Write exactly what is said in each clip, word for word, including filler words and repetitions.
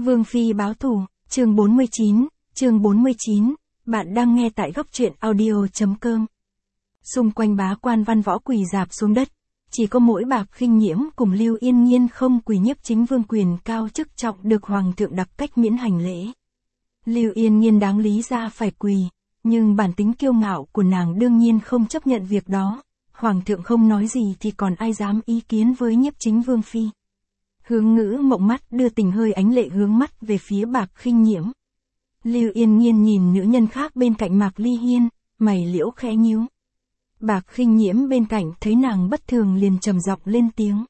Vương Phi báo thù, chương bốn mươi chín, chương bốn mươi chín, bạn đang nghe tại góc truyện audio.com. Xung quanh bá quan văn võ quỳ rạp xuống đất, chỉ có mỗi Bạc Khinh Nhiễm cùng Lưu Yên Nhiên không quỳ, nhiếp chính vương quyền cao chức trọng được hoàng thượng đặc cách miễn hành lễ. Lưu Yên Nhiên đáng lý ra phải quỳ, nhưng bản tính kiêu ngạo của nàng đương nhiên không chấp nhận việc đó, hoàng thượng không nói gì thì còn ai dám ý kiến với nhiếp chính vương phi. Hướng Ngữ Mộng mắt đưa tình hơi ánh lệ hướng mắt về phía Bạc Khinh Nhiễm. Lưu Yên Nhiên nhìn nữ nhân khác bên cạnh Mạc Ly Hiên, mày liễu khẽ nhíu. Bạc Khinh Nhiễm bên cạnh thấy nàng bất thường liền trầm giọng lên tiếng.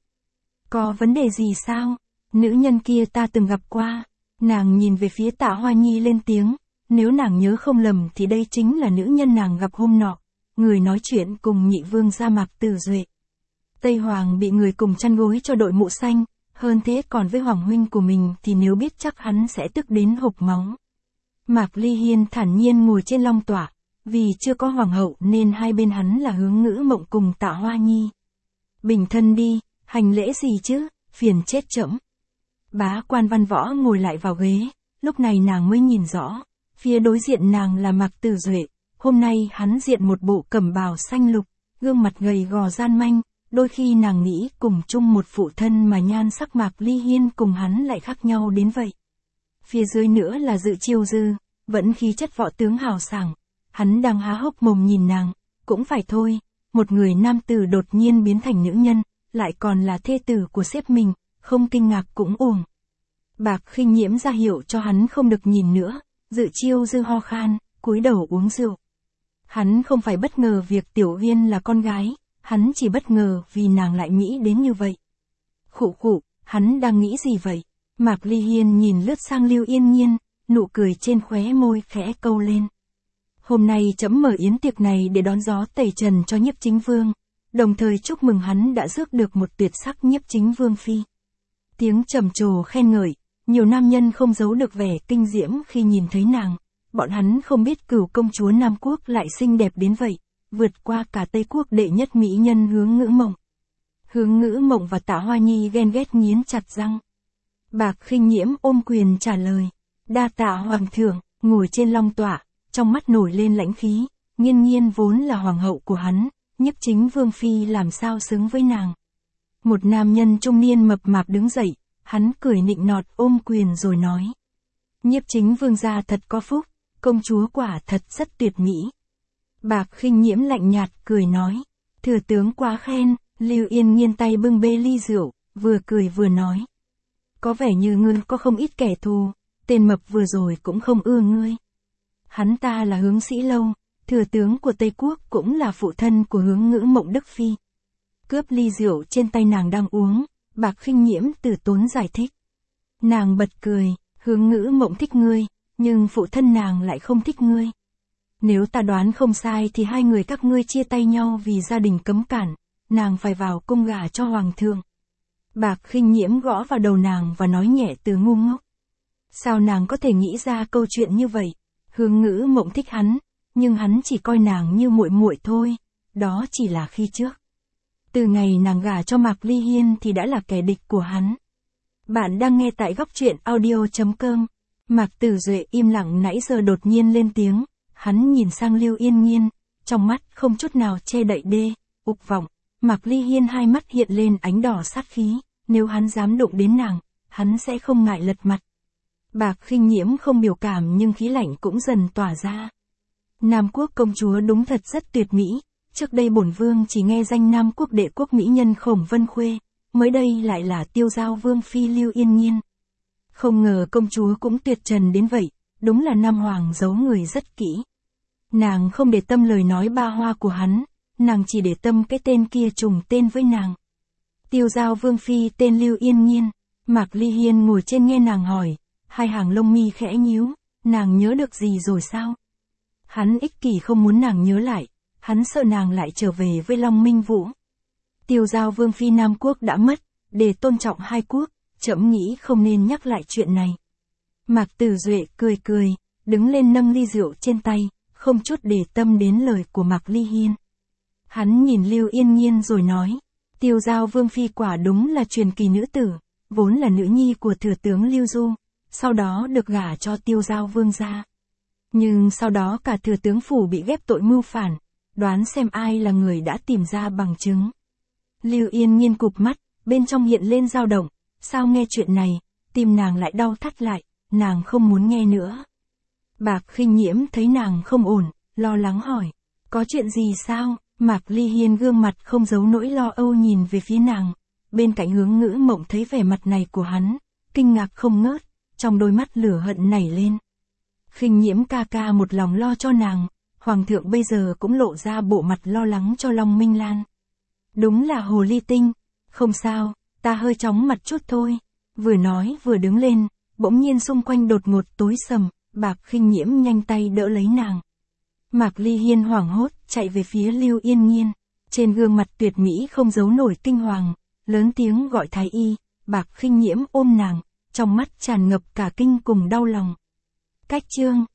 Có vấn đề gì sao? Nữ nhân kia ta từng gặp qua. Nàng nhìn về phía Tạ Hoa Nhi lên tiếng, nếu nàng nhớ không lầm thì đây chính là nữ nhân nàng gặp hôm nọ, người nói chuyện cùng nhị vương gia Mạc Tử Duệ. Tây Hoàng bị người cùng chăn gối cho đội mũ xanh, hơn thế còn với hoàng huynh của mình thì nếu biết chắc hắn sẽ tức đến hộc máu. Mạc Ly Hiên thản nhiên ngồi trên long tọa, vì chưa có hoàng hậu nên hai bên hắn là Hướng Ngữ Mộng cùng Tạ Hoa Nhi. Bình thân đi, hành lễ gì chứ, phiền chết trẫm. Bá quan văn võ ngồi lại vào ghế, lúc này nàng mới nhìn rõ, phía đối diện nàng là Mạc Tử Duệ, hôm nay hắn diện một bộ cẩm bào xanh lục, gương mặt gầy gò gian manh, đôi khi nàng nghĩ cùng chung một phụ thân mà nhan sắc Mạc Ly Hiên cùng hắn lại khác nhau đến vậy. Phía dưới nữa là Dự Chiêu Dư, vẫn khí chất võ tướng hào sảng, hắn đang há hốc mồm nhìn nàng, cũng phải thôi, một người nam tử đột nhiên biến thành nữ nhân, lại còn là thê tử của sếp mình, không kinh ngạc cũng uổng. Bạc Khinh Nhiễm ra hiệu cho hắn không được nhìn nữa, Dự Chiêu Dư ho khan, cúi đầu uống rượu. Hắn không phải bất ngờ việc Tiểu Uyên là con gái, hắn chỉ bất ngờ vì nàng lại nghĩ đến như vậy. Khụ khụ, hắn đang nghĩ gì vậy? Mạc Ly Hiên nhìn lướt sang Lưu Yên Nhiên, nụ cười trên khóe môi khẽ câu lên. Hôm nay trẫm mở yến tiệc này để đón gió tẩy trần cho nhiếp chính vương, đồng thời chúc mừng hắn đã rước được một tuyệt sắc nhiếp chính vương phi. Tiếng trầm trồ khen ngợi, nhiều nam nhân không giấu được vẻ kinh diễm khi nhìn thấy nàng, bọn hắn không biết Cửu công chúa Nam Quốc lại xinh đẹp đến vậy, vượt qua cả Tây Quốc đệ nhất mỹ nhân Hướng Ngữ Mộng. Hướng Ngữ Mộng và Tạ Hoa Nhi ghen ghét nghiến chặt răng. Bạc Khinh Nhiễm ôm quyền trả lời, đa tạ hoàng thượng, ngồi trên long tọa, trong mắt nổi lên lãnh khí, Nghiên Nhiên vốn là hoàng hậu của hắn, nhiếp chính vương phi làm sao xứng với nàng. Một nam nhân trung niên mập mạp đứng dậy, hắn cười nịnh nọt ôm quyền rồi nói. Nhiếp chính vương gia thật có phúc, công chúa quả thật rất tuyệt mỹ. Bạc Khinh Nhiễm lạnh nhạt cười nói, thừa tướng quá khen. Lưu Yên Nhiên tay bưng bê ly rượu, vừa cười vừa nói. Có vẻ như ngươi có không ít kẻ thù, tên mập vừa rồi cũng không ưa ngươi. Hắn ta là Hướng Sĩ Lâu, thừa tướng của Tây Quốc cũng là phụ thân của Hướng Ngữ Mộng Đức Phi. Cướp ly rượu trên tay nàng đang uống, Bạc Khinh Nhiễm từ tốn giải thích. Nàng bật cười, Hướng Ngữ Mộng thích ngươi, nhưng phụ thân nàng lại không thích ngươi. Nếu ta đoán không sai thì hai người các ngươi chia tay nhau vì gia đình cấm cản, nàng phải vào cung gả cho hoàng thượng. Bạc Khinh Nhiễm gõ vào đầu nàng và nói nhẹ từ ngu ngốc. Sao nàng có thể nghĩ ra câu chuyện như vậy? Hướng Ngữ Mộng thích hắn, nhưng hắn chỉ coi nàng như muội muội thôi, đó chỉ là khi trước. Từ ngày nàng gả cho Mạc Ly Hiên thì đã là kẻ địch của hắn. Bạn đang nghe tại góc truyện audio.com. Mạc Tử Duệ im lặng nãy giờ đột nhiên lên tiếng, hắn nhìn sang Lưu Yên Nhiên, trong mắt không chút nào che đậy đê, ục vọng. Mạc Ly Hiên hai mắt hiện lên ánh đỏ sát khí, nếu hắn dám đụng đến nàng, hắn sẽ không ngại lật mặt. Bạc Khinh Nhiễm không biểu cảm nhưng khí lạnh cũng dần tỏa ra. Nam Quốc công chúa đúng thật rất tuyệt mỹ, trước đây bổn vương chỉ nghe danh Nam Quốc đệ quốc mỹ nhân Khổng Vân Khuê, mới đây lại là Tiêu Giao vương phi Lưu Yên Nhiên. Không ngờ công chúa cũng tuyệt trần đến vậy, đúng là Nam Hoàng giấu người rất kỹ. Nàng không để tâm lời nói ba hoa của hắn, nàng chỉ để tâm cái tên kia trùng tên với nàng. Tiêu Giao vương phi tên Lưu Yên Nhiên. Mạc Ly Hiên ngồi trên nghe nàng hỏi, hai hàng lông mi khẽ nhíu, nàng nhớ được gì rồi sao? Hắn ích kỷ không muốn nàng nhớ lại, hắn sợ nàng lại trở về với Long Minh Vũ. Tiêu Giao vương phi Nam Quốc đã mất, để tôn trọng hai quốc, trẫm nghĩ không nên nhắc lại chuyện này. Mạc Tử Duệ cười cười, đứng lên nâng ly rượu trên tay, không chút để tâm đến lời của Mạc Ly Hiên. Hắn nhìn Lưu Yên Nhiên rồi nói, Tiêu Giao vương phi quả đúng là truyền kỳ nữ tử, vốn là nữ nhi của thừa tướng Lưu Du, sau đó được gả cho Tiêu Giao vương gia. Nhưng sau đó cả thừa tướng phủ bị ghép tội mưu phản, đoán xem ai là người đã tìm ra bằng chứng. Lưu Yên Nhiên cụp mắt, bên trong hiện lên dao động, sao nghe chuyện này, tim nàng lại đau thắt lại, nàng không muốn nghe nữa. Bạc Khinh Nhiễm thấy nàng không ổn, lo lắng hỏi, có chuyện gì sao? Mạc Ly Hiên gương mặt không giấu nỗi lo âu nhìn về phía nàng, bên cạnh Hướng Ngữ Mộng thấy vẻ mặt này của hắn, kinh ngạc không ngớt, trong đôi mắt lửa hận nảy lên. Khinh Nhiễm ca ca một lòng lo cho nàng, Hoàng thượng bây giờ cũng lộ ra bộ mặt lo lắng cho Long Minh Lan. Đúng là hồ ly tinh, không sao, ta hơi chóng mặt chút thôi. Vừa nói vừa đứng lên, bỗng nhiên xung quanh đột ngột tối sầm, Bạc Khinh Nhiễm nhanh tay đỡ lấy nàng. Mạc Ly Hiên hoảng hốt, chạy về phía Lưu Yên Nhiên, trên gương mặt tuyệt mỹ không giấu nổi kinh hoàng, lớn tiếng gọi thái y. Bạc Khinh Nhiễm ôm nàng, trong mắt tràn ngập cả kinh cùng đau lòng. Cách chương